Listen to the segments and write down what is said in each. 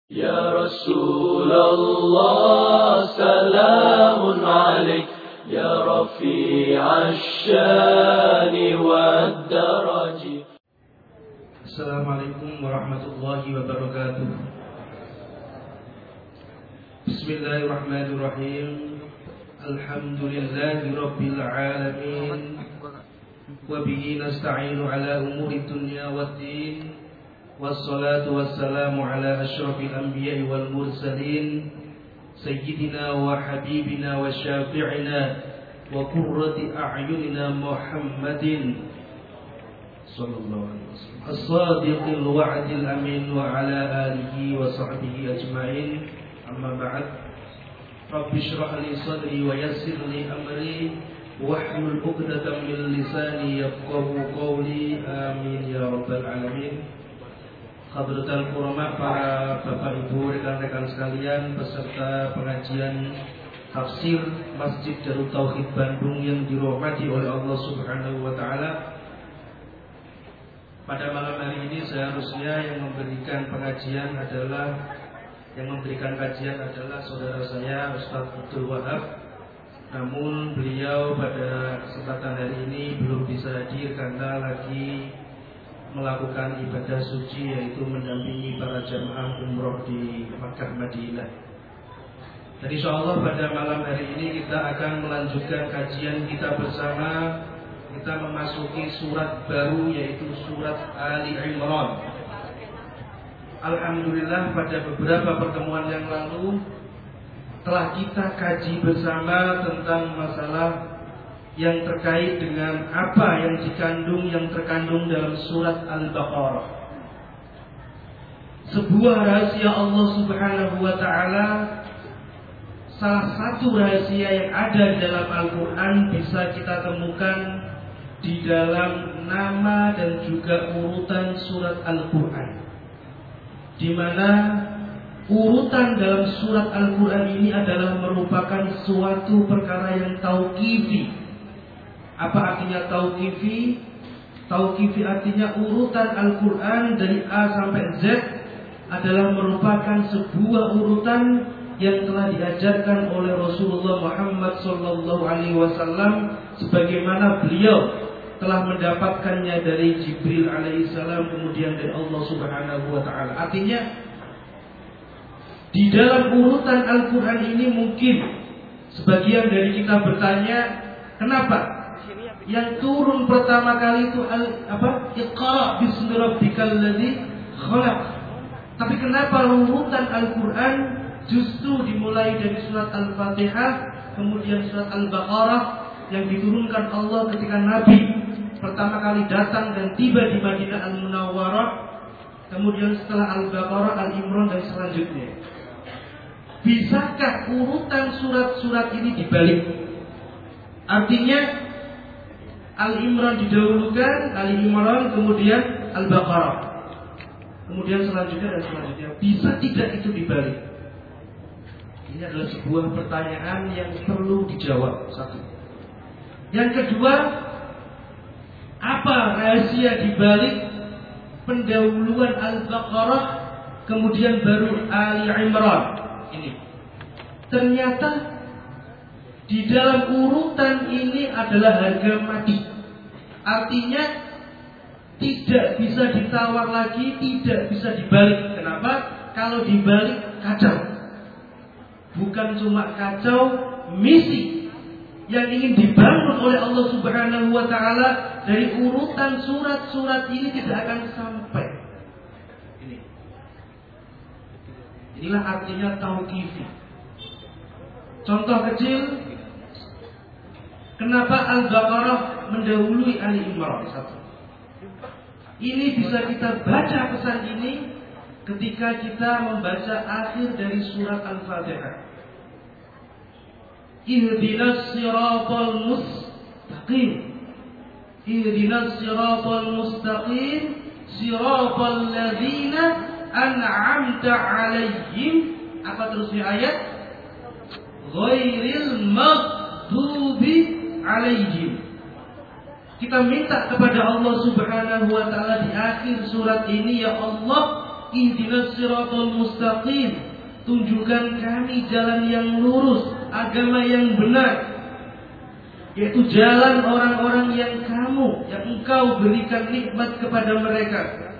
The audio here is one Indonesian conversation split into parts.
يا رسول الله سلام عليك يا رفيع الشان والدرج. السلام عليكم ورحمة الله وبركاته. بسم الله الرحمن الرحيم. الحمد لله رب العالمين وبه نستعين على أمور الدنيا والدين والصلاة والسلام على أشرف الأنبياء والمرسلين سيدنا وحبيبنا وشافعنا وقرة أعيننا محمد صلى الله عليه وسلم الصادق الوعد الأمين وعلى آله وصحبه أجمعين. أما بعد، رب اشرح لي صدري ويسر لي أمري واحلل عقدة من لساني يفقهوا قولي. آمين يا رب العالمين. Hadratul Qurama, para bapak ibu, rekan-rekan sekalian, peserta pengajian tafsir Masjid Darut Tauhid Bandung yang dirahmati oleh Allah Subhanahu wa taala. Pada malam hari ini seharusnya yang memberikan kajian adalah saudara saya Ustaz Abdul Wahab. Namun beliau pada kesempatan hari ini belum bisa hadir karena lagi melakukan ibadah suci, yaitu mendampingi para jamaah umroh di Makkah Madinah. Dan insyaallah pada malam hari ini kita akan melanjutkan kajian kita bersama. Kita memasuki surat baru, yaitu surat Ali Imran. Alhamdulillah, pada beberapa pertemuan yang lalu telah kita kaji bersama tentang masalah yang terkait dengan apa yang terkandung dalam surat Al-Baqarah. Sebuah rahasia Allah Subhanahu wa taala, salah satu rahasia yang ada di dalam Al-Qur'an bisa kita temukan di dalam nama dan juga urutan surat Al-Qur'an, di mana urutan dalam surat Al-Qur'an ini adalah merupakan suatu perkara yang tauqifi. Apa artinya tauqifi? Tauqifi artinya urutan Al-Quran dari A sampai Z adalah merupakan sebuah urutan yang telah diajarkan oleh Rasulullah Muhammad SAW, sebagaimana beliau telah mendapatkannya dari Jibril alaihissalam, kemudian dari Allah Subhanahu wa taala. Artinya di dalam urutan Al-Quran ini mungkin sebagian dari kita bertanya, kenapa yang turun pertama kali itu Iqra bismi rabbikal ladzi khalaq? Tapi kenapa urutan Al-Quran justru dimulai dari surat Al-Fatihah, kemudian surat Al-Baqarah yang diturunkan Allah ketika Nabi pertama kali datang dan tiba di Madinah Al-Munawwarah, kemudian setelah Al-Baqarah, Al-Imran dan selanjutnya? Bisakah urutan surat-surat ini dibalik? Artinya Al-Imran didahulukan, Al-Imran kemudian Al-Baqarah, kemudian selanjutnya dan selanjutnya. Bisa tidak itu dibalik? Ini adalah sebuah pertanyaan yang perlu dijawab. Satu. Yang kedua, apa rahasia dibalik pendahuluan Al-Baqarah kemudian baru Ali Imran ini? Ternyata di dalam urutan ini adalah harga mati. Artinya tidak bisa ditawar lagi, tidak bisa dibalik. Kenapa? Kalau dibalik kacau. Bukan cuma kacau, misi yang ingin dibangun oleh Allah Subhanahu wa taala dari urutan surat-surat ini tidak akan sampai. Inilah artinya tauqifi. Contoh kecil, kenapa Al-Baqarah mendahului Ali Imran? Satu. Ini bisa kita baca pesan ini ketika kita membaca akhir dari surat Al-Fatihah. Ihdinas siratal mustaqim. Ihdinas siratal mustaqim, siratal ladzina an'amta 'alaihim. Apa terusnya ayat? Ghairil maghdubi 'alaihim. Kita minta kepada Allah Subhanahu wa taala di akhir surat ini, ya Allah, ihdinas siratal mustaqim, tunjukkan kami jalan yang lurus, agama yang benar, yaitu jalan orang-orang yang engkau berikan nikmat kepada mereka,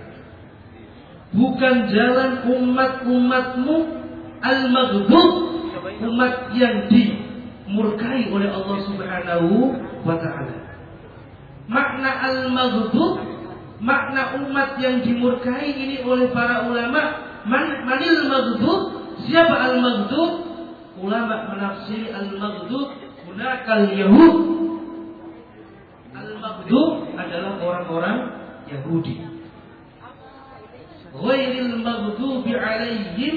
bukan jalan umat-umatmu al-maghdub, umat yang dimurkai oleh Allah Subhanahu wa ta'ala. Makna al-maghdub, makna umat yang dimurkai ini oleh para ulama, manil maghdub, siapa al-maghdub? Ulama menafsiri al-maghdub hunakal yahud. Al-maghdub adalah orang-orang Yahudi. Ghairil maghdubi alaihim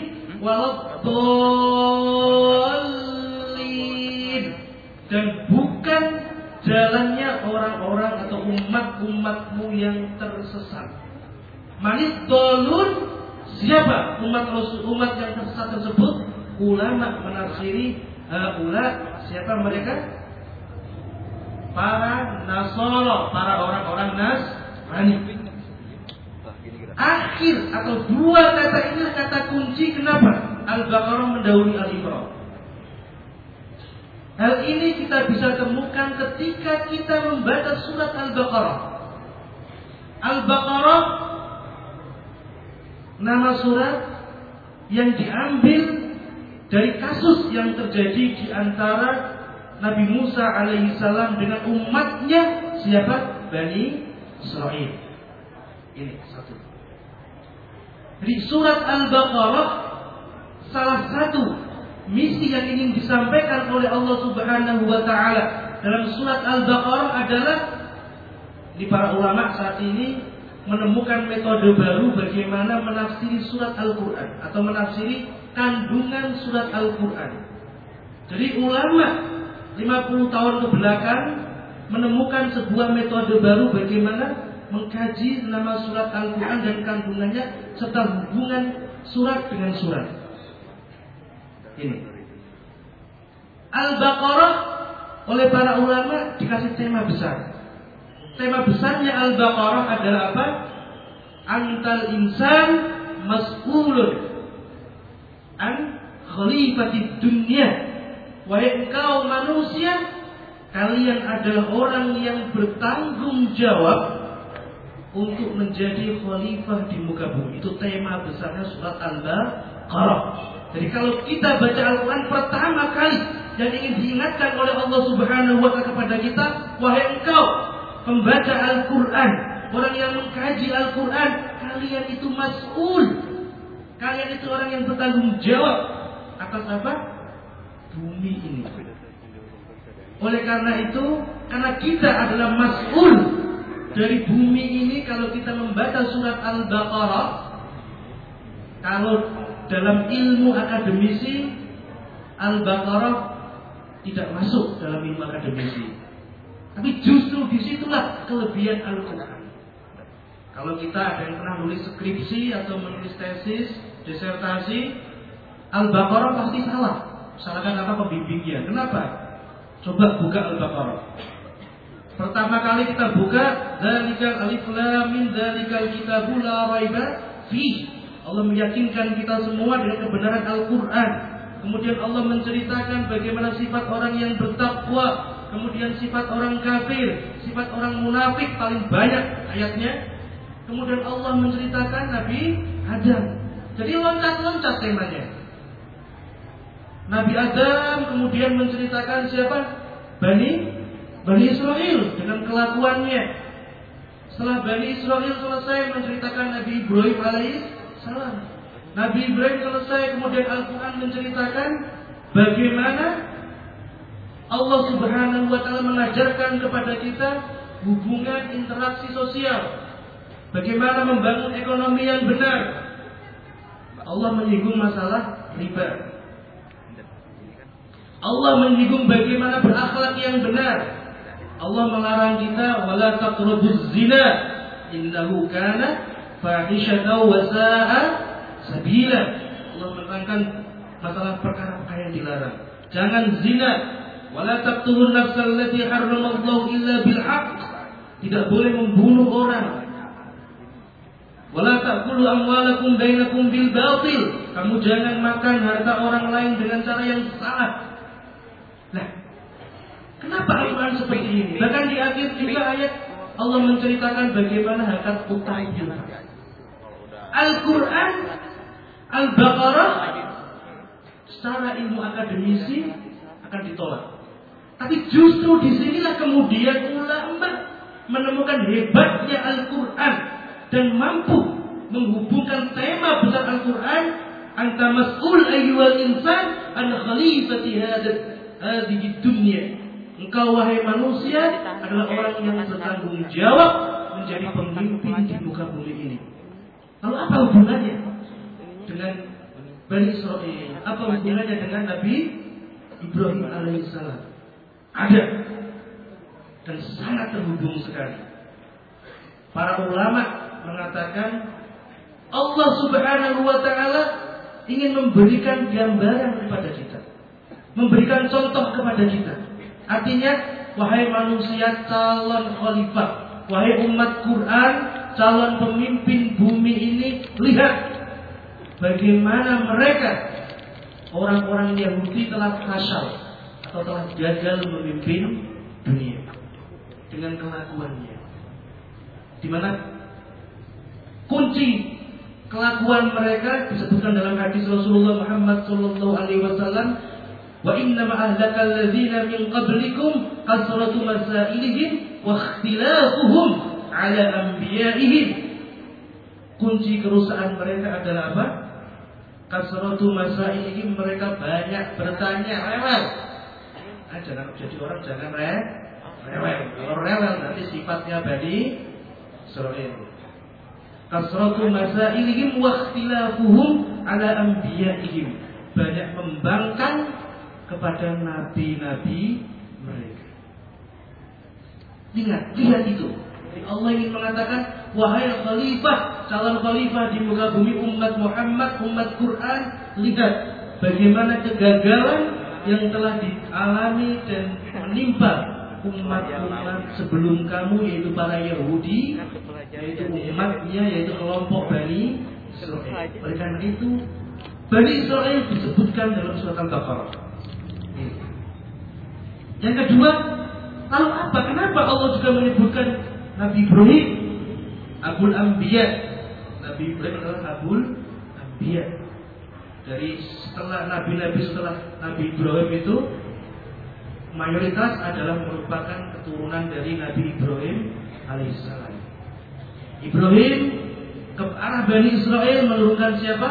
waladdallin, dan bukan jalannya orang-orang atau umat-umatmu yang tersesat. Manis dolun, siapa umat yang tersesat tersebut? Ulama menafsiri siapa mereka? Para Nasara, para orang-orang Nasrani. Akhir atau dua kata ini kata kunci kenapa Al-Baqarah mendahului Al-Imran. Hal ini kita bisa temukan ketika kita membaca surat Al-Baqarah. Al-Baqarah nama surat yang diambil dari kasus yang terjadi di antara Nabi Musa alaihissalam dengan umatnya, siapa? Bani Israel. Ini satu. Di surat Al-Baqarah, salah satu misi yang ingin disampaikan oleh Allah Subhanahu wa ta'ala dalam surat Al-Baqarah adalah, di para ulama saat ini menemukan metode baru bagaimana menafsiri surat Al-Quran atau menafsiri kandungan surat Al-Quran. Jadi ulama 50 tahun ke belakang menemukan sebuah metode baru bagaimana mengkaji nama surat Al-Quran dan kandungannya serta hubungan surat dengan surat. Ini Al-Baqarah oleh para ulama dikasih tema besar. Tema besarnya Al-Baqarah adalah apa? Antal insan mas'ulun an khalifatid dunya. Wahai engkau manusia, kalian adalah orang yang bertanggung jawab untuk menjadi khalifah di muka bumi. Itu tema besarnya surat Al-Baqarah. Jadi kalau kita baca Al-Quran pertama kali yang ingin diingatkan oleh Allah Subhanahu wa ta'ala kepada kita, wahai engkau pembaca Al-Quran, orang yang mengkaji Al-Quran, kalian itu mas'ul. Kalian itu orang yang bertanggung jawab atas apa? Bumi ini. Oleh karena itu, karena kita adalah mas'ul dari bumi ini, kalau kita membaca surat Al-Baqarah, kalau dalam ilmu akademisi, Al-Baqarah tidak masuk dalam ilmu akademisi. Tapi justru disitulah kelebihan Al-Quran. Kalau kita ada yang pernah nulis skripsi atau menulis tesis, disertasi, Al-Baqarah pasti salah. Salahkan apa pembimbingnya? Kenapa? Coba buka Al-Baqarah. Pertama kali kita buka, dzalikal alif lam mim dzalikal kitabul la raiba fihi. Allah meyakinkan kita semua dengan kebenaran Al-Quran. Kemudian Allah menceritakan bagaimana sifat orang yang bertakwa, kemudian sifat orang kafir, sifat orang munafik, paling banyak ayatnya. Kemudian Allah menceritakan Nabi Adam. Jadi loncat-loncat temanya. Nabi Adam kemudian menceritakan siapa? Bani Israel dengan kelakuannya. Setelah Bani Israel selesai menceritakan Nabi Ibrahim alaihissalam. Nabi Ibrahim selesai, kemudian Al-Quran menceritakan bagaimana Allah Subhanahu wa ta'ala mengajarkan kepada kita hubungan interaksi sosial, bagaimana membangun ekonomi yang benar. Allah menyinggung masalah riba. Allah menyinggung bagaimana berakhlak yang benar. Allah melarang kita wala taqrabuz zina innahu kana fahishatan wa sa'a sabila. Allah menerangkan masalah perkara-perkara yang dilarang. Jangan zina. Wala taqtulun nafsal lati harramallahu illa bil haqq. Tidak boleh membunuh orang Wala ta'kulu amwalakum bainakum bil batil. Kamu jangan makan harta orang lain dengan cara yang salah. Nah, kenapa Al-Quran seperti ini? Bahkan di akhir juga ayat Allah menceritakan bagaimana hakikat utang piutang. Al-Quran, Al-Baqarah secara ilmu akademisi akan ditolak. Tapi justru disinilah kemudian ulama menemukan hebatnya Al-Quran dan mampu menghubungkan tema besar Al-Quran, anta mas'ul ayyuhal insan an khalifati hadhihi dunya. Engkau wahai manusia adalah orang yang bertanggung jawab menjadi pemimpin di muka bumi ini. Lalu apa hubungannya dengan Bani Israil? Apa hubungannya dengan Nabi Ibrahim alaihissalam? Ada dan sangat terhubung sekali. Para ulama mengatakan Allah Subhanahu wa taala ingin memberikan gambaran kepada kita, memberikan contoh kepada kita. Artinya, wahai manusia calon khalifah, wahai umat Quran, calon pemimpin bumi ini, lihat bagaimana mereka orang-orang Yahudi telah fasyal atau telah gagal memimpin dunia dengan kelakuannya. Di mana kunci kelakuan mereka disebutkan dalam hadis Rasulullah Muhammad sallallahu alaihi wasallam, wa innama ahlakal ladzina min qablikum kasratu masailihim wa ikhtilafuhum ala anbiya'ihim. Kunci kerusakan mereka adalah apa? Kasratu masailihim, mereka banyak bertanya, rewel. Jangan jadi orang jangan rewel. Kalau rewel nanti sifatnya Bani Israil. Kasratu masailihim wa ikhtilafuhum ala anbiya'ihim, banyak membangkang kepada nabi-nabi mereka. Lihat itu. Allah ingin mengatakan, wahai khalifah, calon khalifah di muka bumi umat Muhammad, umat Quran, lihat bagaimana kegagalan yang telah dialami dan menimpa umat-umat sebelum kamu, yaitu para Yahudi, yaitu umatnya, yaitu kelompok Bani Israil. Oleh karena itu, Bani Israil disebutkan dalam surat Al-Baqarah. Yang kedua, lalu apa? Kenapa Allah juga menyebutkan Nabi Ibrahim Abul Anbiya? Nabi Ibrahim adalah Abul Anbiya. Dari setelah Nabi-Nabi setelah Nabi Ibrahim itu mayoritas adalah merupakan keturunan dari Nabi Ibrahim alaihissalam. Ibrahim ke arah Bani Israil menurunkan siapa?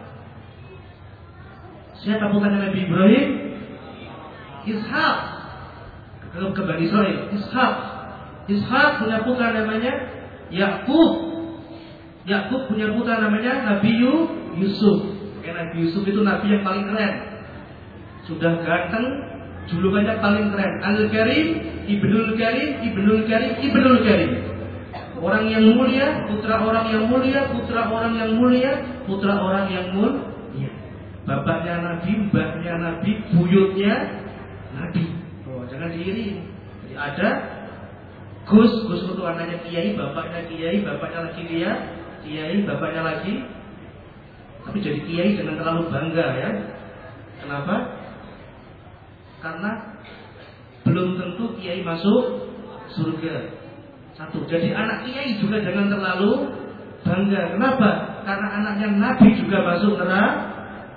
Siapa putranya Nabi Ibrahim? Ishak. Ke Bani Israil, Ishak punya putra namanya Yakub. Yakub punya putra namanya Nabi Yusuf. Nabi Yusuf itu nabi yang paling keren. Sudah ganteng, julukannya paling keren. Al-Karim, Ibnul Karim, Ibnul Karim, Ibnul Karim. Orang yang mulia, putra orang yang mulia, putra orang yang mulia, putra orang yang mulia. Bapaknya Nabi, mbahnya Nabi, buyutnya Nabi. Jangan diiring. Jadi ada Gus itu anaknya Kiai, bapaknya lagi Kiai, bapaknya lagi. Tapi jadi Kiai jangan terlalu bangga ya. Kenapa? Karena belum tentu Kiai masuk surga. Satu. Jadi anak Kiai juga jangan terlalu bangga. Kenapa? Karena anaknya Nabi juga masuk neraka.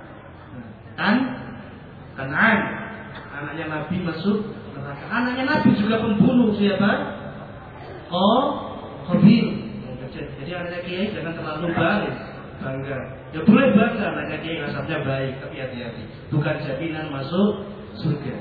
Kan'an. Anaknya Nabi masuk neraka. Anaknya Nabi juga pembunuh siapa? Qabil. Jadi anaknya Kiai jangan terlalu bangga. Ya boleh bangga anaknya Kiai nasabnya baik, tapi hati-hati. Bukan jaminan masuk surga.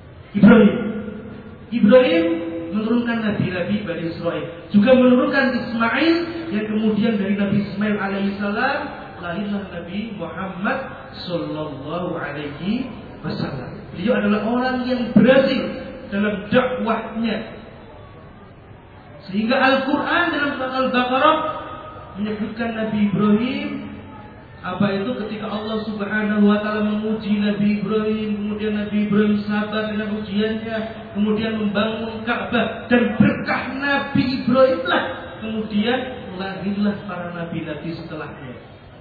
Ibrahim menurunkan nabi-nabi Bani Israil. Juga menurunkan Ismail yang kemudian dari Nabi Ismail alaihissalam lahirlah Nabi Muhammad sallallahu alaihi wasallam. Beliau adalah orang yang berhasil dalam dakwahnya. Sehingga Al-Quran dalam surat Al-Baqarah menyebutkan Nabi Ibrahim. Apa itu ketika Allah Subhanahu wa ta'ala menguji Nabi Ibrahim, kemudian Nabi Ibrahim sabar dengan ujiannya, kemudian membangun Ka'bah, dan berkah Nabi Ibrahim lah kemudian lahirlah para nabi-nabi setelahnya.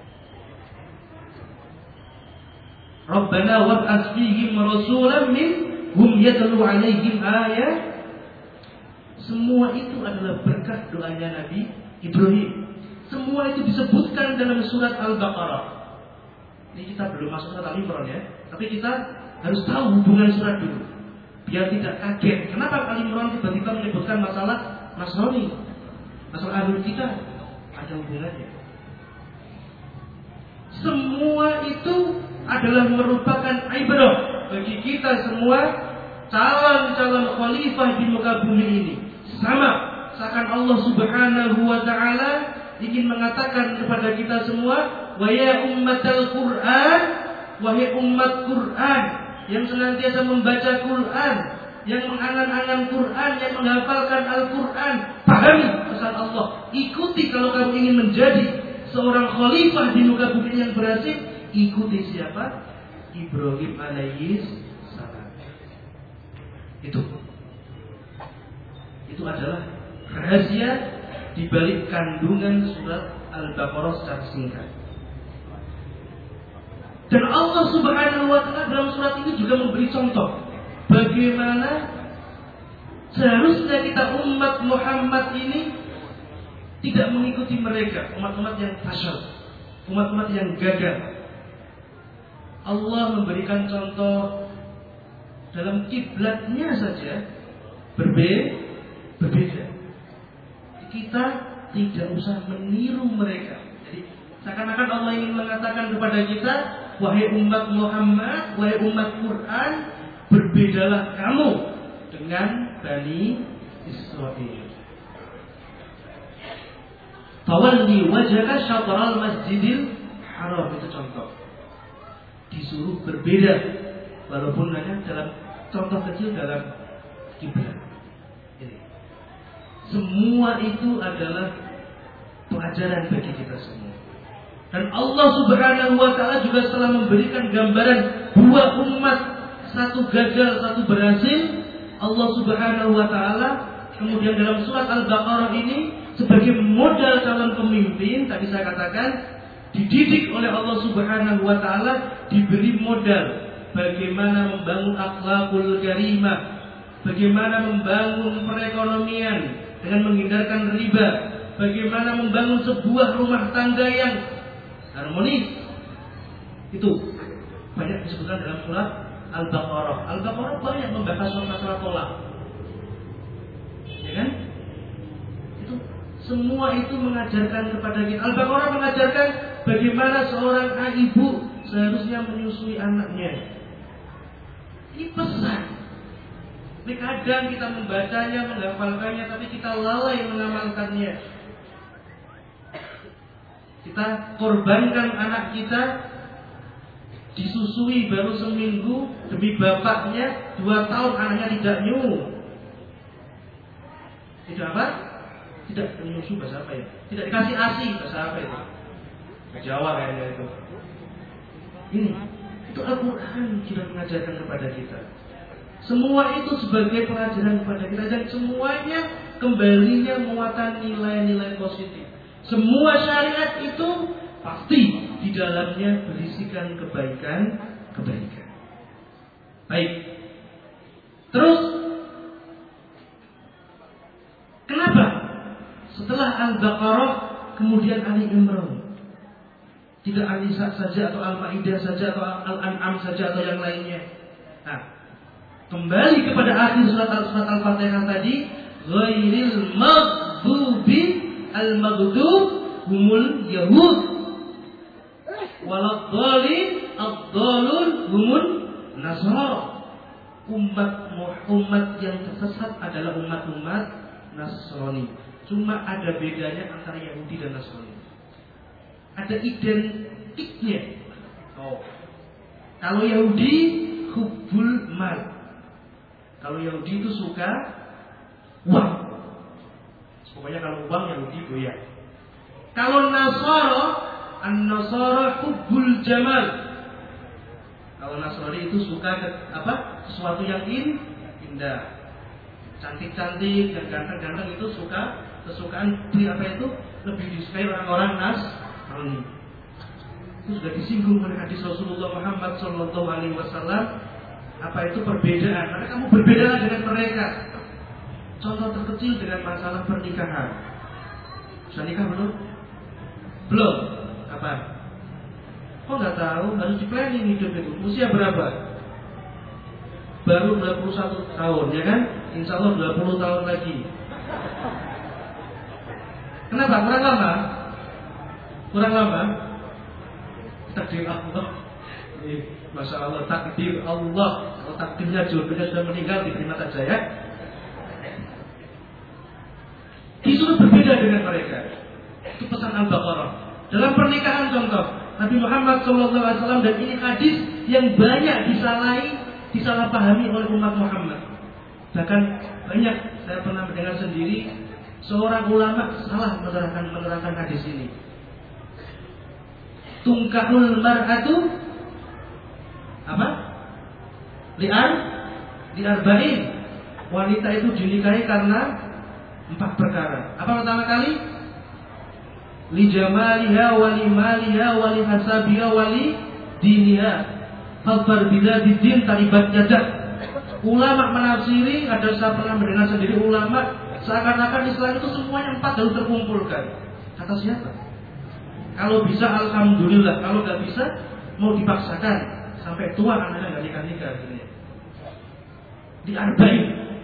Rabbana wab'ats fihim rasulan minhum yatlu 'alaihim ayat. Semua itu adalah berkah doanya Nabi Ibrahim. Semua itu disebutkan dalam surat Al-Baqarah. Ini kita belum masuk surat Al-Imran ya, tapi kita harus tahu hubungan surat dulu, biar tidak kaget. Kenapa Al-Imran tiba-tiba menyebutkan masalah Nasrani, masalah ahlul kitab? Ada hubungannya. Semua itu adalah merupakan ibrah bagi kita semua, calon-calon khalifah di muka bumi ini. Sama, seakan Allah Subhanahu wa ta'ala ingin mengatakan kepada kita semua, wa ya ummatal Qur'an, wahai umat Quran yang senantiasa membaca Quran, yang mengangan-angan Quran, yang menghafalkan Al-Quran, pahami pesan Allah. Ikuti kalau kamu ingin menjadi seorang khalifah di muka bumi yang berhasil. Ikuti siapa? Ibrahim alaihi salam. Itu adalah rahasia di balik kandungan surat Al-Baqarah secara singkat. Dan Allah Subhanahu wa ta'ala dalam surat ini juga memberi contoh bagaimana seharusnya kita umat Muhammad ini tidak mengikuti mereka, umat-umat yang fasyad, umat-umat yang gagal. Allah memberikan contoh dalam kiblatnya saja berbeda. Kita tidak usah meniru mereka. Jadi seakan-akan Allah ingin mengatakan kepada kita, wahai umat Muhammad, wahai umat Quran, berbedalah kamu dengan Bani Israil. Tawalli wajhaka syatral masjidil haram, itu contoh. Disuruh berbeda, walaupun hanya dalam contoh kecil dalam kiblat. Semua itu adalah pelajaran bagi kita semua. Dan Allah Subhanahu wa ta'ala juga telah memberikan gambaran dua umat, satu gagal, satu berhasil. Allah Subhanahu wa ta'ala kemudian dalam surat Al-Baqarah ini sebagai modal calon pemimpin, tadi saya katakan dididik oleh Allah Subhanahu wa ta'ala, diberi modal bagaimana membangun akhlakul karimah, bagaimana membangun perekonomian dengan menghindarkan riba, bagaimana membangun sebuah rumah tangga yang harmonis. Itu banyak disebutkan dalam surat Al-Baqarah. Al-Baqarah banyak membahas masalah tolak, ya kan? Itu semua itu mengajarkan kepada kita. Al-Baqarah mengajarkan bagaimana seorang ibu seharusnya menyusui anaknya. Ini pesan. Ini kadang kita membacanya, menghafalkannya, tapi kita lalai mengamalkannya. Kita korbankan anak kita disusui baru seminggu demi bapaknya, 2 tahun anaknya tidak nyu. Tidak apa? Tidak menyusu, bahasa apa ya? Tidak dikasih ASI, bahasa apa itu? Jawa kayaknya itu. Itu Al-Quran sudah mengajarkan kepada kita. Semua itu sebagai pelajaran kepada kita, dan semuanya kembalinya muatan nilai-nilai positif. Semua syariat itu pasti di dalamnya berisikan kebaikan. Baik. Terus kenapa setelah Al-Baqarah kemudian Ali Imran? Tidak An-Nisa saja atau Al-Maidah saja atau Al-An'am saja atau yang lainnya. Nah, kembali kepada akhir surat Al-Fatihah tadi, ghairil maghdubi al-maghdub humul yahud waladhdallin ad-dallun humun nasara. Umat yang tersesat adalah umat-umat Nasrani. Cuma ada bedanya antara Yahudi dan Nasrani. Ada identiknya. Kalau Yahudi hubbul mal. Kalau Yahudi itu suka uang. Pokoknya kalau uang Yahudi goyah. Kalau Nasara, An-Nasara hubbul jamal. Kalau Nasrani itu suka sesuatu yang indah, cantik-cantik dan ganteng-ganteng, itu suka kesukaan apa itu lebih disukai orang-orang Nasrani. Itu sudah disinggung oleh hadis Rasulullah Muhammad Sallallahu Alaihi Wasallam. Apa itu perbedaan? Maka kamu berbeda dengan mereka. Contoh terkecil dengan masalah pernikahan. Sudah nikah belum? Belum. Apa? Kok nggak tahu? Harus di-planning hidup itu. Usia berapa? Baru 21 tahun, ya kan? Insya Allah 20 tahun lagi. Kenapa? Kurang lama? Kurang lama? Takdir Allah. Masya Allah, takdir Allah. Kalau takdirnya jodohnya sudah meninggal, diterima saja ya. Disuruh berbeda dengan mereka. Itu pesan Al-Baqarah. Dalam pernikahan contoh Nabi Muhammad SAW, dan ini hadis yang banyak disalahpahami oleh umat Muhammad. Bahkan banyak saya pernah mendengar sendiri seorang ulama salah menerangkan hadis ini. Tungkahul mar'atu apa? Li'arba'in. Wanita itu dinikahi karena 4 perkara. Apa pertama kali? Li jamaliha wa li maliha wa li hasabiha wa li diniha. Falfar bila didin talibat jadah. Ulama menafsiri, ada saya pernah mendengar sendiri ulama seakan-akan Islam itu semuanya 4 harus terkumpulkan. Kata siapa? Kalau bisa alhamdulillah, kalau nggak bisa mau dipaksakan sampai tua anaknya nggak nikah-nikah gitu ya. Di arba'in.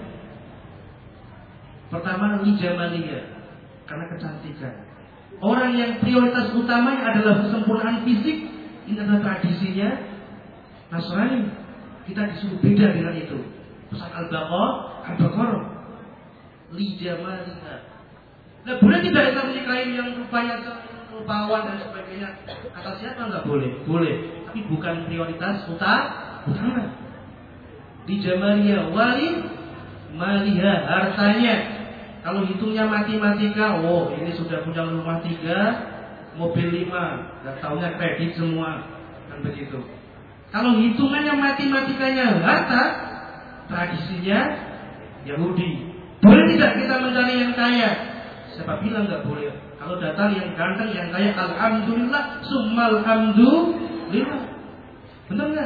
Pertama li jamaliha, karena kecantikan. Orang yang prioritas utamanya adalah kesempurnaan fisik, ini adalah tradisinya Nasrani. Kita disuruh beda dengan itu. Pesan Al-Baqarah li jamaliha. Nah, boleh tidak kita menikahi yang rupanya rupawan dan sebagainya? Kata siapa nggak boleh? Boleh, tapi bukan prioritas utama. Li jamaliha wali maliha, hartanya. Kalau hitungnya matematika, oh ini sudah punya rumah 3, mobil 5, nggak taunya kredit semua, kan begitu. Kalau hitungannya matematikanya harta, tradisinya Yahudi. Boleh tidak kita mencari yang kaya? Siapa bilang nggak boleh? Kalau datang yang ganteng, yang kaya, alhamdulillah, summal hamdulillah. Benar nggak?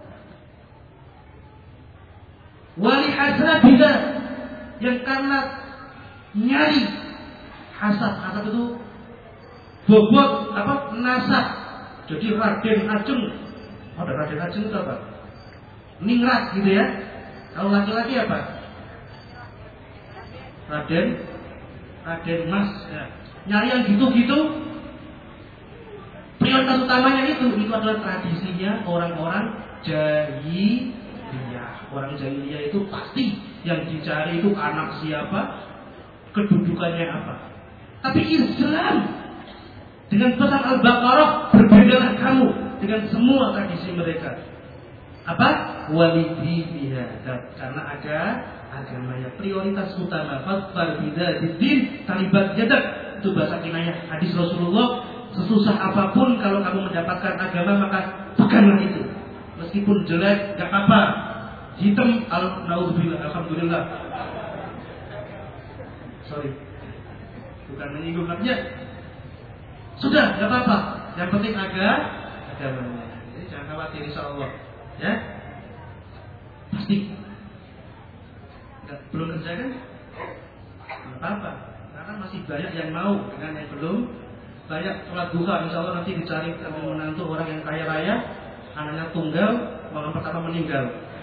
Wali hasabilah, yang karena nyari hasab itu bobot apa nasab. Jadi Raden Ajeng, ada Raden Ajeng itu apa? Ningrat gitu ya. Kalau laki-laki apa? Raden Mas ya. Nyari yang gitu-gitu. Prioritas utamanya itu adalah tradisinya orang-orang jahiliyah. Orang jahiliyah itu pasti yang dicari itu anak siapa, kedudukannya apa. Tapi Islam dengan pesan Al-Baqarah, berbedalah kamu dengan semua tradisi mereka. Apa? Walidiniha, karena ada agamanya prioritas utama. Fatfar bidadidin talibat jadak, itu bahasa kinayah hadis Rasulullah. Sesusah apapun kalau kamu mendapatkan agama, maka peganglah itu. Meskipun jelek, gak apa-apa. Hitam, alhamdulillah. Sorry, bukan menyinggung namanya. Sudah, gak apa-apa. Yang penting agamanya. Jadi jangan khawatir, insyaallah. Ya, pasti. Belum kerja kan? Gak apa-apa. Karena masih banyak yang mau dengan yang belum. Banyak sholat duha, insyaallah nanti dicari sambil menantu orang yang kaya raya, anaknya tunggal, malam pertama meninggal.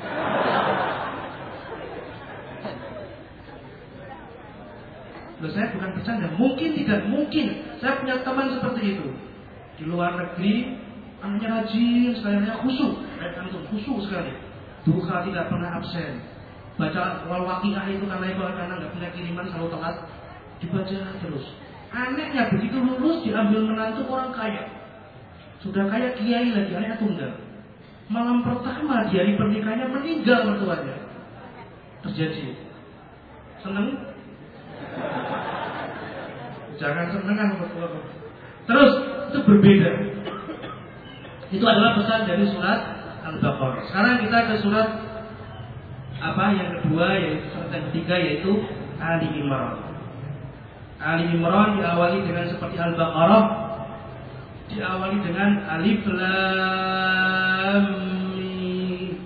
Loh, saya bukan bercanda, mungkin tidak mungkin. Saya punya teman seperti itu di luar negeri, anaknya rajin sekali, anaknya khusyuk, khusyuk sekali, duha tidak pernah absen, baca Al-Waqiah itu karena nggak punya kiriman selalu telat, dibaca terus. Anehnya begitu lulus diambil menantu orang kaya, sudah kaya kiai lagi, anaknya tunggal. Malam pertama di hari pernikahannya meninggal mertuanya. Terjadi. Seneng? Jangan senengan. Terus itu berbeda. Itu adalah pesan dari surat Al-Baqarah. Sekarang kita ke surat apa yang kedua, yaitu surat yang ketiga, yaitu Ali Imran. Ali Imran diawali dengan seperti Al-Baqarah, diawali dengan Alif Lam Mim.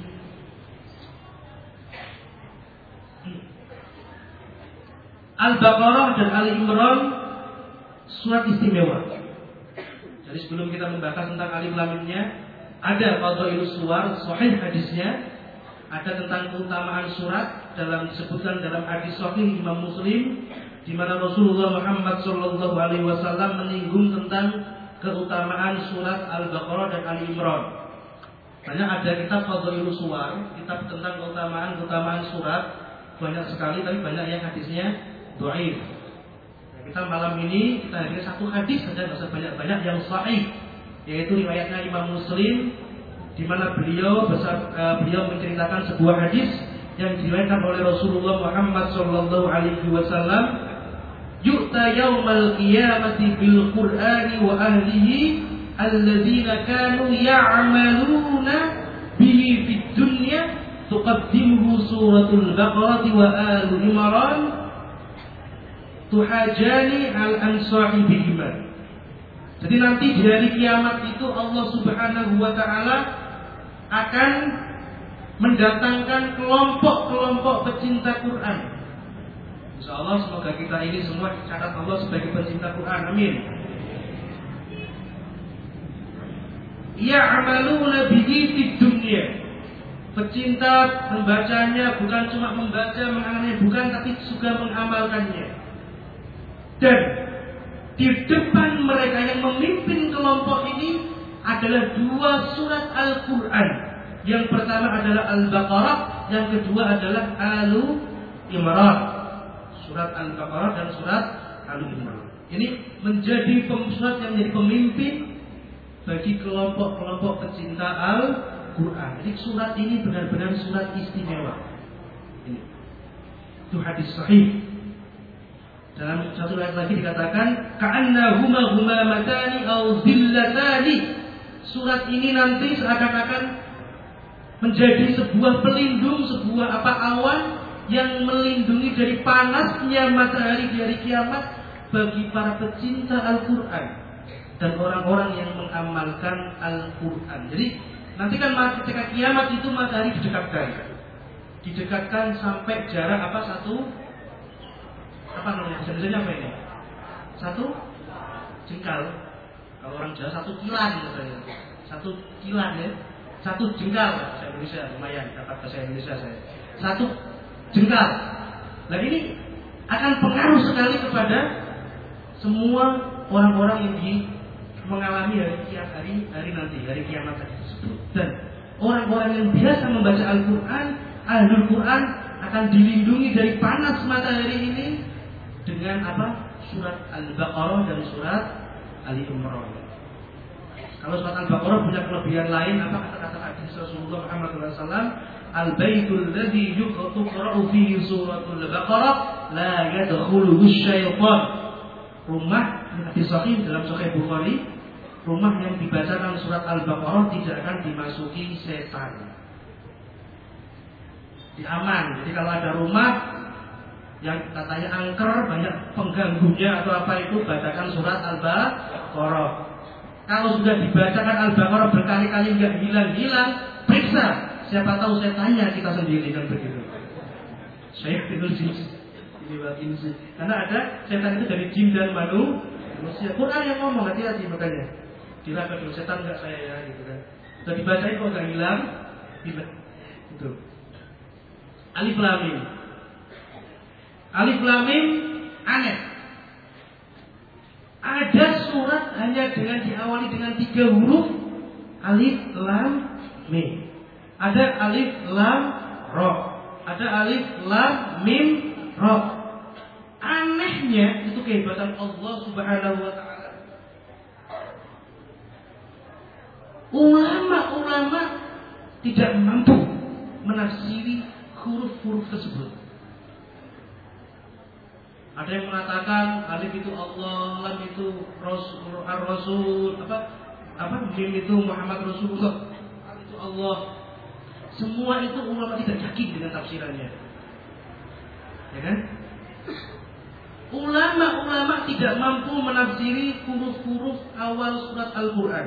Al-Baqarah dan Ali Imran surat istimewa. Jadi sebelum kita membahas tentang Alif Lam Mimnya, ada fadhailus suwar, sahih hadisnya, ada tentang keutamaan surat disebutkan dalam hadis sahih Imam Muslim, di mana Rasulullah Muhammad sallallahu alaihi wasallam menyinggung tentang keutamaan surat Al-Baqarah dan Ali Imran. Banyak ada kitab fadhailus suwar, kitab tentang keutamaan surat, banyak sekali, tapi banyak yang hadisnya dhaif. Nah, kita malam ini kita hadir satu hadis saja, tidak usah banyak-banyak, yang sahih, yaitu riwayatnya Imam Muslim, di mana beliau menceritakan sebuah hadis yang diriwayatkan oleh Rasulullah Muhammad sallallahu alaihi wasallam, yu'ta yaumal qiyamati bil Qur'ani wa ahlihi alladzina kanu ya'maluna bihi fid dunya tuqaddimuhu suratul Baqarah wa Al Imran tuhajani al ansahibihima. Jadi nanti di hari kiamat itu Allah Subhanahu wa taala akan mendatangkan kelompok-kelompok pecinta Quran. Insyaallah semoga kita ini semua dicatat Allah sebagai pecinta Quran. Amin. Ya'maluna bihi fid dunya. Pecinta membacanya, bukan cuma membaca, mengamalkannya, bukan, tapi juga mengamalkannya. Dan di depan mereka yang memimpin kelompok ini adalah dua surat Al-Quran. Yang pertama adalah Al-Baqarah, yang kedua adalah Al Imran. Surat Al-Baqarah dan surat Al Imran. Ini menjadi surat yang menjadi pemimpin bagi kelompok-kelompok pecinta Al-Quran. Jadi surat ini benar-benar surat istimewa. Ini itu hadis sahih. Dalam satu ayat lagi dikatakan ka'annahuma humamatani aw zillatani. Surat ini nanti seakan-akan menjadi sebuah pelindung, sebuah awan yang melindungi dari panasnya matahari di hari kiamat bagi para pecinta Al-Quran dan orang-orang yang mengamalkan Al-Quran. Jadi nanti kan ketika kiamat itu matahari didekatkan sampai jarak biasanya apa ini? Satu jengkal. Kalau orang Jawa satu kilan katanya. Satu kilan ya. Satu jengkal bahasa Indonesia, lumayan dapat bahasa Indonesia saya. Satu jengkal. Nah ini akan pengaruh sekali kepada semua orang-orang yang mengalami hari nanti, hari kiamat tersebut. Dan orang-orang yang biasa membaca Al-Quran, Ahlul Quran akan dilindungi dari panas matahari ini dengan apa? Surat Al-Baqarah dan surat Ali Imran. Kalau surat Al-Baqarah punya kelebihan lain, apa kata-kata hadis Rasulullah Muhammad SAW? Al-baitul ladzi yuqra'u fihi suratul Baqarah la yadkhuluhu syaitan. Rumah hadis sahih dalam Sahih Bukhari, rumah yang dibacakan surat Al-Baqarah tidak akan dimasuki setan. Aman. Jadi kalau ada rumah yang katanya angker, banyak pengganggunya atau apa itu, bacakan surat Al-Baqarah. Kalau sudah dibacakan Al-Baqarah berkali-kali nggak hilang-hilang, periksa. Siapa tahu setannya kita sendiri kan begitu. Saya karena ada setan itu dari jin dan manusia. Quran yang ngomong, hati-hati makanya. Kira kalau setan nggak saya ya gitu kan. Sudah dibacain kok nggak hilang, itu. Alif Lam Mim. Alif Lam Mim aneh. Ada surat hanya dengan diawali dengan 3 huruf Alif Lam Mim. Ada Alif Lam Ra. Ada Alif Lam Mim Ra. Anehnya itu kehebatan Allah Subhanahu wa taala. Ulama-ulama tidak mampu menafsiri huruf-huruf tersebut. Ada yang mengatakan alif itu Allah, lam itu Rasul, mim itu Muhammad Rasulullah, alif itu Allah. Semua itu ulama tidak yakin dengan tafsirannya. Ya kan? ulama-ulama tidak mampu menafsiri huruf-huruf awal surat Al-Quran.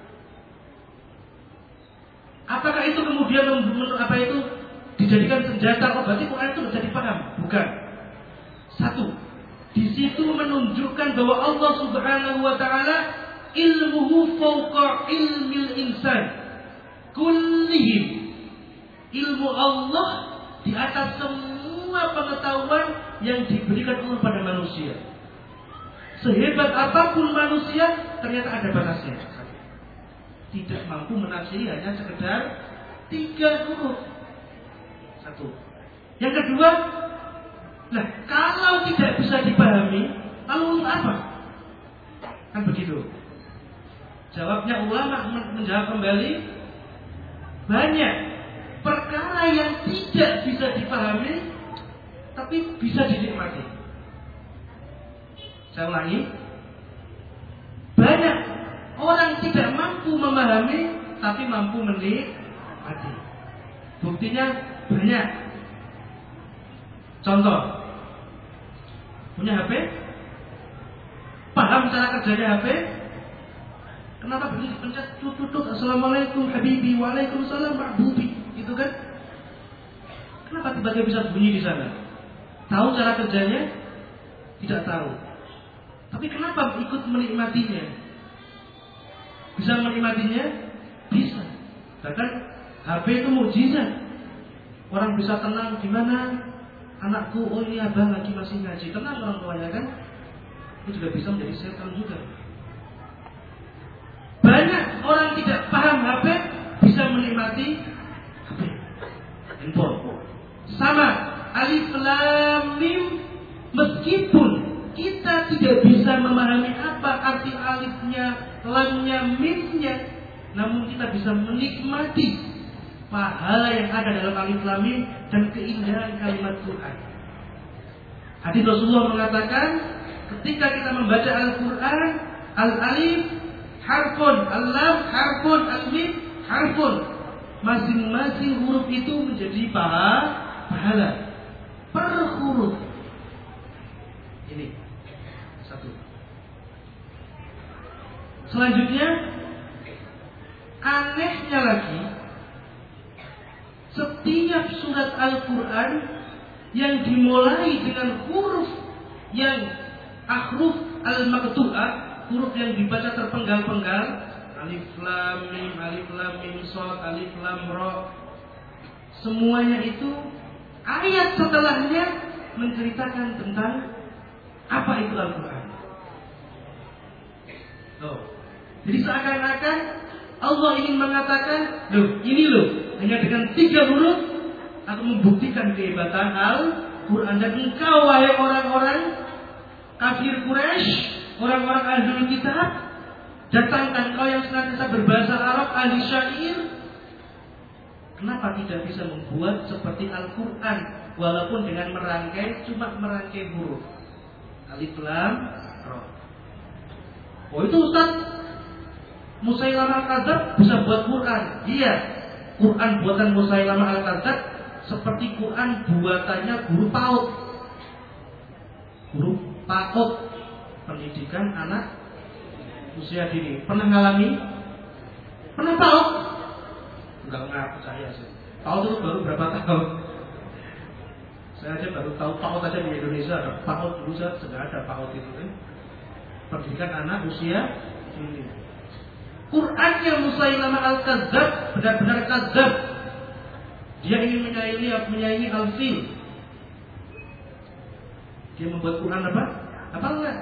Apakah itu kemudian dijadikan senjata? Oh, berarti Quran itu bisa dipaham? Bukan. Satu, di situ menunjukkan bahwa Allah Subhanahu wa taala ilmuhu fawqa ilmil insan kullihim. Ilmu Allah di atas semua pengetahuan yang diberikan Allah pada manusia. Sehebat apapun manusia, ternyata ada batasnya. Tidak mampu menafsiri hanya sekedar 3 huruf. Satu. Yang kedua, nah kalau tidak bisa dipahami, lalu untuk apa? Kan begitu. Jawabnya ulama menjawab kembali, banyak perkara yang tidak bisa dipahami tapi bisa dinikmati. Saya ulangi, banyak orang tidak mampu memahami tapi mampu menikmati. Buktinya banyak. Contoh, punya HP, paham cara kerjanya HP, kenapa begitu pencet tutut assalamualaikum habibi, waalaikumsalam mahbubi, gitu kan? Kenapa tiba-tiba bisa bunyi di sana? Tahu cara kerjanya? Tidak tahu. Tapi kenapa ikut menikmatinya? Bisa menikmatinya? Bisa. Bahkan HP itu mukjizat. Orang bisa tenang, gimana? Anakku, oh ini abang lagi masih ngaji. Tenang orang tuanya kan? Itu juga bisa menjadi setan juga. Banyak orang tidak paham HP bisa menikmati HP, handphone. Sama alif lam mim, meskipun kita tidak bisa memahami apa arti alifnya, lamnya, mimnya, namun kita bisa menikmati pahala yang ada dalam alif lam mim dan keindahan kalimat Quran. Hadis Rasulullah mengatakan, ketika kita membaca Al-Quran, al-alif harfun, al-lam harfun, al-mim harfun, masing-masing huruf itu menjadi pahala per huruf. Ini satu. Selanjutnya, anehnya lagi, setiap surat Al-Quran yang dimulai dengan huruf yang ahruf al-maqtu'ah, huruf yang dibaca terpenggal-penggal, alif lam mim shad, alif lam ra, semuanya itu ayat setelahnya menceritakan tentang apa itu Al-Quran. Jadi seakan-akan Allah ingin mengatakan, ini hanya dengan 3 huruf aku membuktikan kehebatan Al-Quran. Dan engkau wahai orang-orang kafir Quraisy, orang-orang ahlul kitab, datangkan kau yang senantiasa berbahasa Arab, ahli syair, kenapa tidak bisa membuat seperti Al-Quran walaupun dengan cuma merangkai huruf alif lam ra. Oh itu Ustaz Musailamah al-Kadzdzab bisa buat Quran. Iya, Quran buatan Musailamah al-Kadzdzab seperti Quran buatannya guru PAUD. Guru PAUD, pendidikan anak usia dini. Pernah ngalami? Pernah PAUD? Enggak percaya sih. PAUD itu baru berapa tahun? Saya aja baru tahu PAUD aja di Indonesia. Ada PAUD dulu saja sudah ada PAUD itu kan. Pendidikan anak usia dini. Qurannya Musailamah al-Kadzdzab benar-benar kadzdzab. Dia ingin menyaingi Al-Fil. Dia membuat Quran apa? Apa enggak?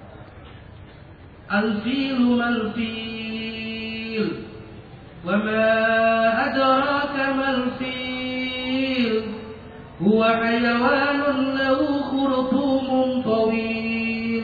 Al-Filu mal-fil, wa ma adraka mal-fil, huwa hayawanun lahu khurtumun tawil.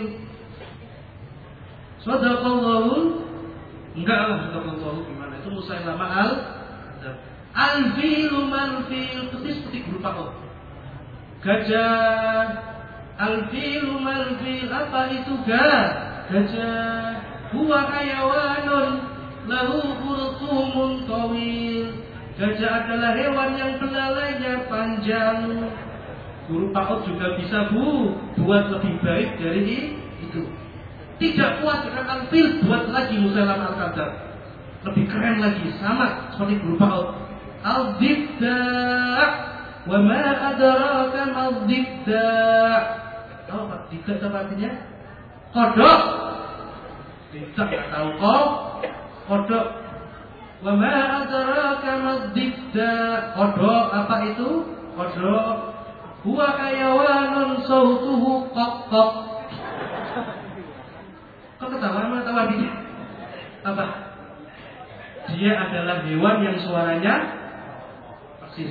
Sadaqallahu. Enggak lah, sadaqallahu gimana? Itu Musailamah al-Kadzdzab. Al-filu mal-fil, seperti berupa kok. Gajah. Al-filu mal-fil, apa itu gajah? Huwa hayawanun lahu khurtumun tawil. Gajah adalah hewan yang belalainya panjang. Huruf PAUD juga bisa buat lebih baik dari itu. Tidak puas dengan Al-Fil, buat lagi Musailamah Al-Kadzdzab. Lebih keren lagi, sama seperti huruf PAUD. Al-Dibda' wa ma adraka mal-Dibda'. Tahu apa? Dibda' itu artinya? Kodok. Tidak tahu kok. Kodok. Wa ma adraka mal-Dibda'. Kodok apa itu? Kodok. Huwa hayawanun sautuhu qaq-qaq. Kok ketawa sama tawa dia? Apa? Dia adalah hewan yang suaranya persis.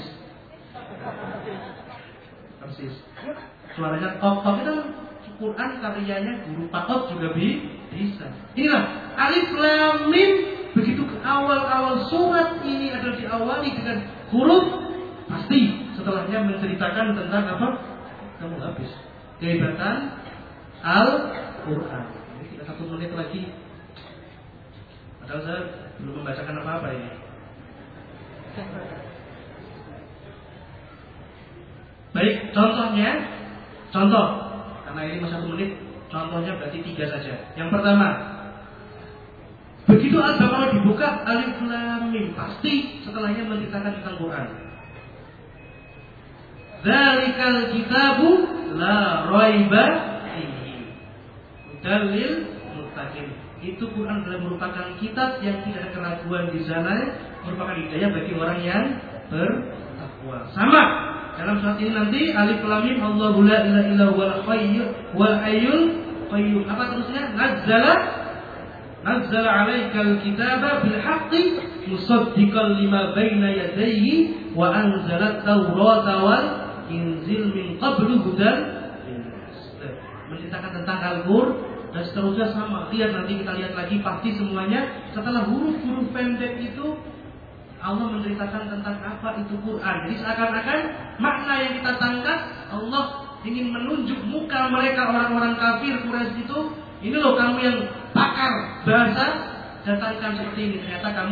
Suaranya qaq-qaq itu Quran karyanya guru PAUD juga bisa. Inilah Alif Lam Mim. Begitu ke awal surat ini adalah diawali dengan huruf, pasti setelahnya menceritakan tentang apa? Kamu habis. Kehebatan Al-Quran. Ini kita 1 menit lagi. Padahal saya belum membacakan apa-apa ini. Baik, contoh. Karena ini masih 1 menit, contohnya berarti 3 saja. Yang pertama, begitu Al-Baqarah dibuka, Alif Lam Mim, pasti setelahnya menceritakan tentang Quran. Dzalikal kitabu la raiba fihi hudal lil muttaqin. Itu Quran adalah merupakan kitab yang tidak ada keraguan di sana, merupakan hidayah bagi orang yang bertakwa. Sama dalam surat ini nanti Alif Lam Mim, Allahu la ilaha illa huwal hayyul qayyum. Apa terusnya? Nazzala 'alaikal kitaba bil haqqi musaddiqan lima baina yadayhi wa anzalat tawrata wal inzil min qablu hudan linnas. Menceritakan tentang Al-Qur'an dan seterusnya sama. Lihat nanti kita lihat lagi pasti semuanya setelah huruf-huruf pendek itu Allah menceritakan tentang apa itu Quran. Jadi seakan-akan makna yang kita tangkap, Allah ingin menunjuk muka mereka orang-orang kafir Quraisy itu, ini loh kamu yang pakar bahasa, datangkan seperti ini. Ternyata kamu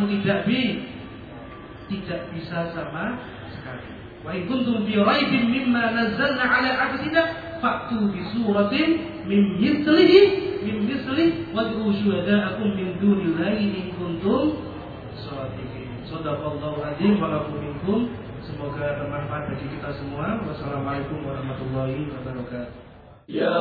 tidak bisa sama sekali. Wa in kuntum fi raibin mimma nazzalna ala 'abdina fa'tu bi suratin min mithlihi wad'u syuhada'akum min dunillahi in kuntum shadiqin. Shadaqallahu adzim wa lakum minkum. Semoga bermanfaat bagi kita semua. Wassalamualaikum warahmatullahi wabarakatuh. Ya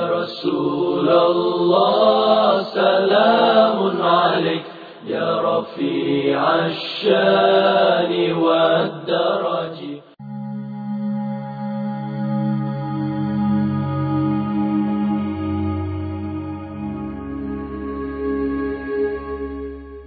Rasulullah, salamun alaik, ya rafi'ash shani wad daraji.